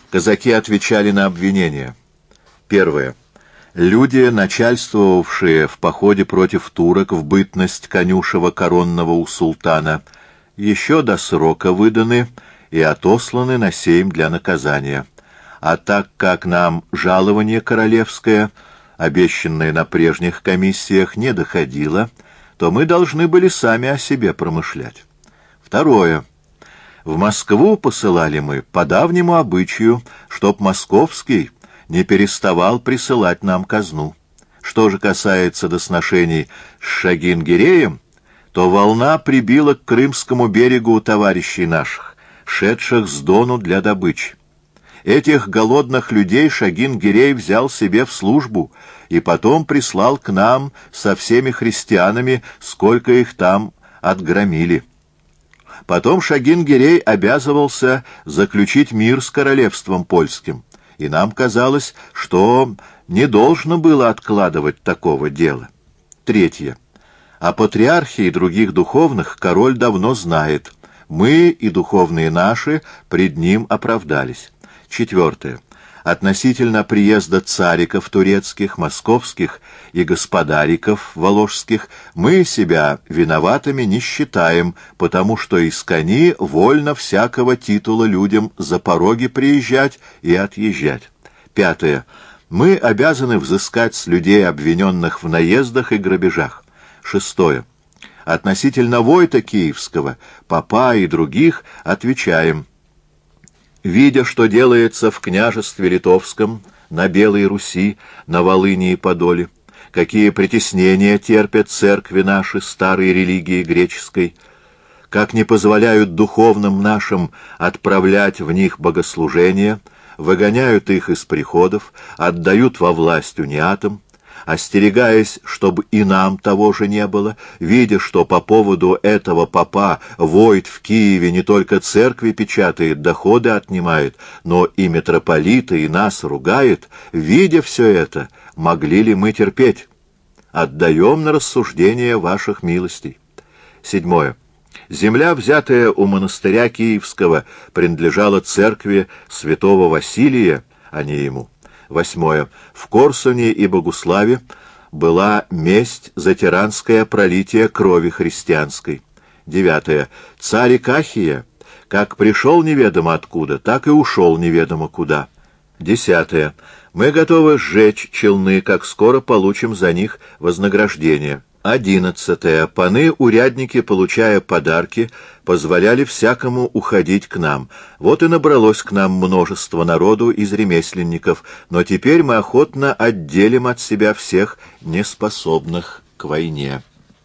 Казаки отвечали на обвинения. Первое. Люди, начальствовавшие в походе против турок в бытность конюшева коронного у султана, еще до срока выданы и отосланы на сейм для наказания. А так как нам жалование королевское, обещанное на прежних комиссиях, не доходило, то мы должны были сами о себе промышлять. Второе. В Москву посылали мы по давнему обычаю, чтоб московский не переставал присылать нам казну. Что же касается до сношений с Шагин-Гиреем, то волна прибила к Крымскому берегу товарищей наших, шедших с Дону для добычи. Этих голодных людей Шагин-Гирей взял себе в службу и потом прислал к нам со всеми христианами, сколько их там отгромили. Потом Шагин-Гирей обязывался заключить мир с королевством польским, и нам казалось, что не должно было откладывать такого дела. Третье. О патриархе и других духовных король давно знает. Мы и духовные наши пред ним оправдались. Четвертое. Относительно приезда цариков турецких, московских и господариков воложских мы себя виноватыми не считаем, потому что из кони вольно всякого титула людям за пороги приезжать и отъезжать. Пятое. Мы обязаны взыскать с людей, обвиненных в наездах и грабежах. Шестое. Относительно войта киевского, попа и других отвечаем. Видя, что делается в княжестве Литовском, на Белой Руси, на Волыни и Подоле, какие притеснения терпят церкви наши, старой религии греческой, как не позволяют духовным нашим отправлять в них богослужения, выгоняют их из приходов, отдают во власть униатам, остерегаясь, чтобы и нам того же не было, видя, что по поводу этого попа войт в Киеве не только церкви печатает, доходы отнимает, но и митрополита, и нас ругает, видя все это, могли ли мы терпеть? Отдаем на рассуждение ваших милостей. Седьмое. Земля, взятая у монастыря Киевского, принадлежала церкви святого Василия, а не ему. Восьмое. В Корсуне и Богуславе была месть за тиранское пролитие крови христианской. Девятое. Царь Икахия, как пришел неведомо откуда, так и ушел неведомо куда. Десятое. Мы готовы сжечь челны, как скоро получим за них вознаграждение. 11. Паны-урядники, получая подарки, позволяли всякому уходить к нам. Вот и набралось к нам множество народу из ремесленников, но теперь мы охотно отделим от себя всех неспособных к войне.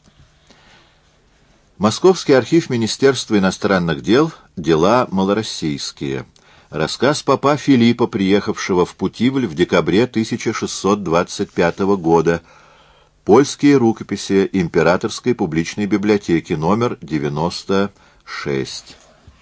Московский архив Министерства иностранных дел. Дела малороссийские. Рассказ попа Филиппа, приехавшего в Путивль в декабре 1625 года. Польские рукописи Императорской публичной библиотеки, номер 96.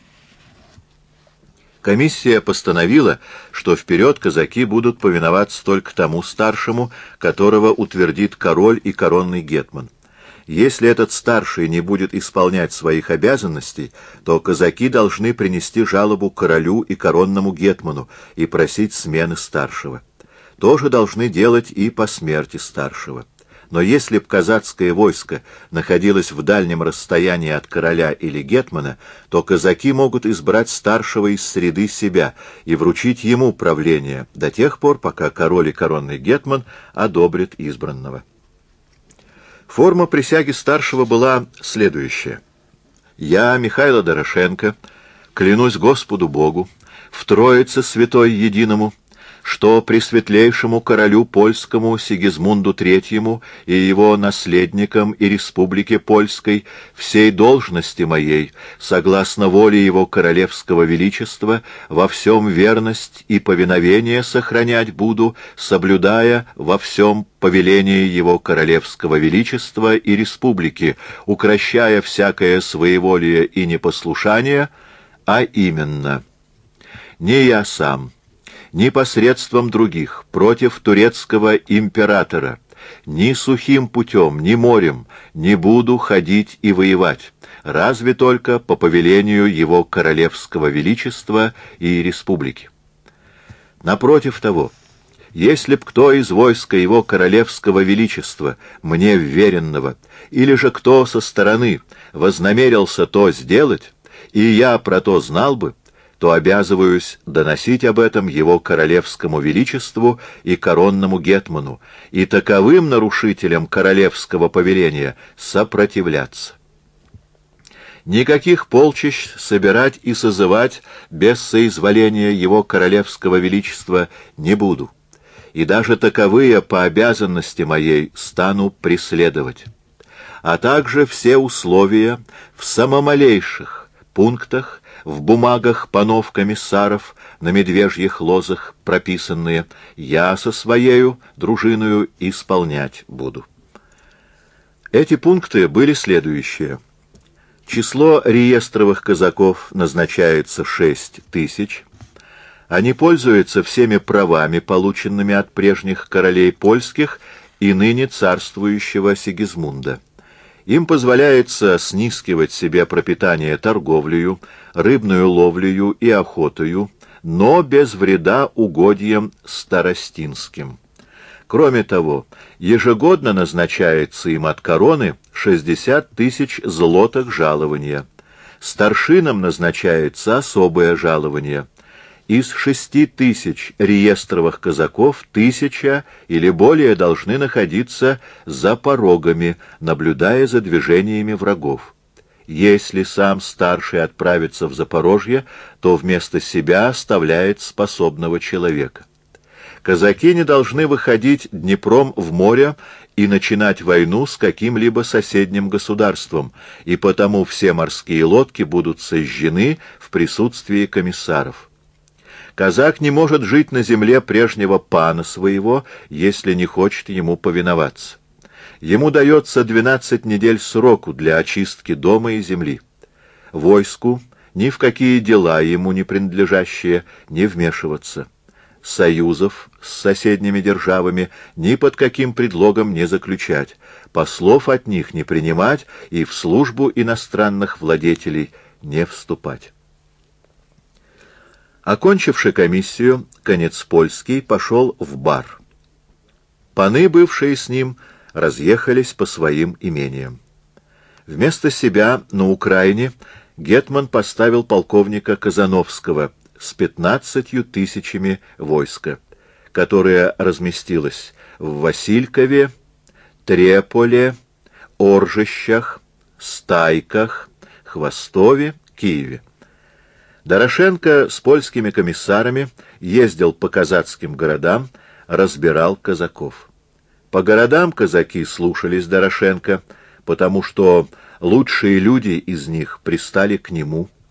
Комиссия постановила, что вперед казаки будут повиноваться только тому старшему, которого утвердит король и коронный гетман. Если этот старший не будет исполнять своих обязанностей, то казаки должны принести жалобу королю и коронному гетману и просить смены старшего. То же должны делать и по смерти старшего. Но если б казацкое войско находилось в дальнем расстоянии от короля или гетмана, то казаки могут избрать старшего из среды себя и вручить ему правление до тех пор, пока король и коронный гетман одобрят избранного. Форма присяги старшего была следующая. «Я, Михаил Дорошенко, клянусь Господу Богу, в Троице Святой Единому, что пресветлейшему королю польскому Сигизмунду Третьему и его наследникам и республике Польской всей должности моей, согласно воле его королевского величества, во всем верность и повиновение сохранять буду, соблюдая во всем повеление его королевского величества и республики, укрощая всякое своеволие и непослушание, а именно: не я сам, ни посредством других, против турецкого императора, ни сухим путем, ни морем не буду ходить и воевать, разве только по повелению его королевского величества и республики. Напротив того, если б кто из войска его королевского величества, мне вверенного, или же кто со стороны вознамерился то сделать, и я про то знал бы, то обязываюсь доносить об этом его королевскому величеству и коронному гетману, и таковым нарушителям королевского повеления сопротивляться. Никаких полчищ собирать и созывать без соизволения его королевского величества не буду, и даже таковые по обязанности моей стану преследовать, а также все условия в самомалейших пунктах в бумагах панов комиссаров на медвежьих лозах прописанные, я со своею дружиною исполнять буду. Эти пункты были следующие. Число реестровых казаков назначается 6000. Они пользуются всеми правами, полученными от прежних королей польских и ныне царствующего Сигизмунда. Им позволяется снискивать себе пропитание торговлею, рыбную ловлею и охотою, но без вреда угодьям старостинским. Кроме того, ежегодно назначается им от короны 60 000 злотых жалования. Старшинам назначается особое жалование. Из 6000 реестровых казаков 1000 или более должны находиться за порогами, наблюдая за движениями врагов. Если сам старший отправится в Запорожье, то вместо себя оставляет способного человека. Казаки не должны выходить Днепром в море и начинать войну с каким-либо соседним государством, и потому все морские лодки будут сожжены в присутствии комиссаров. Казак не может жить на земле прежнего пана своего, если не хочет ему повиноваться. Ему дается 12 недель сроку для очистки дома и земли. Войску ни в какие дела ему не принадлежащие не вмешиваться. Союзов с соседними державами ни под каким предлогом не заключать, послов от них не принимать и в службу иностранных владетелей не вступать. Окончивши комиссию, Канец-Польский пошел в бар. Паны, бывшие с ним, разъехались по своим имениям. Вместо себя на Украине гетман поставил полковника Казановского с 15 000 войска, которое разместилось в Василькове, Треполе, Оржищах, Стайках, Хвостове, Киеве. Дорошенко с польскими комиссарами ездил по казацким городам, разбирал казаков. По городам казаки слушались Дорошенко, потому что лучшие люди из них пристали к нему.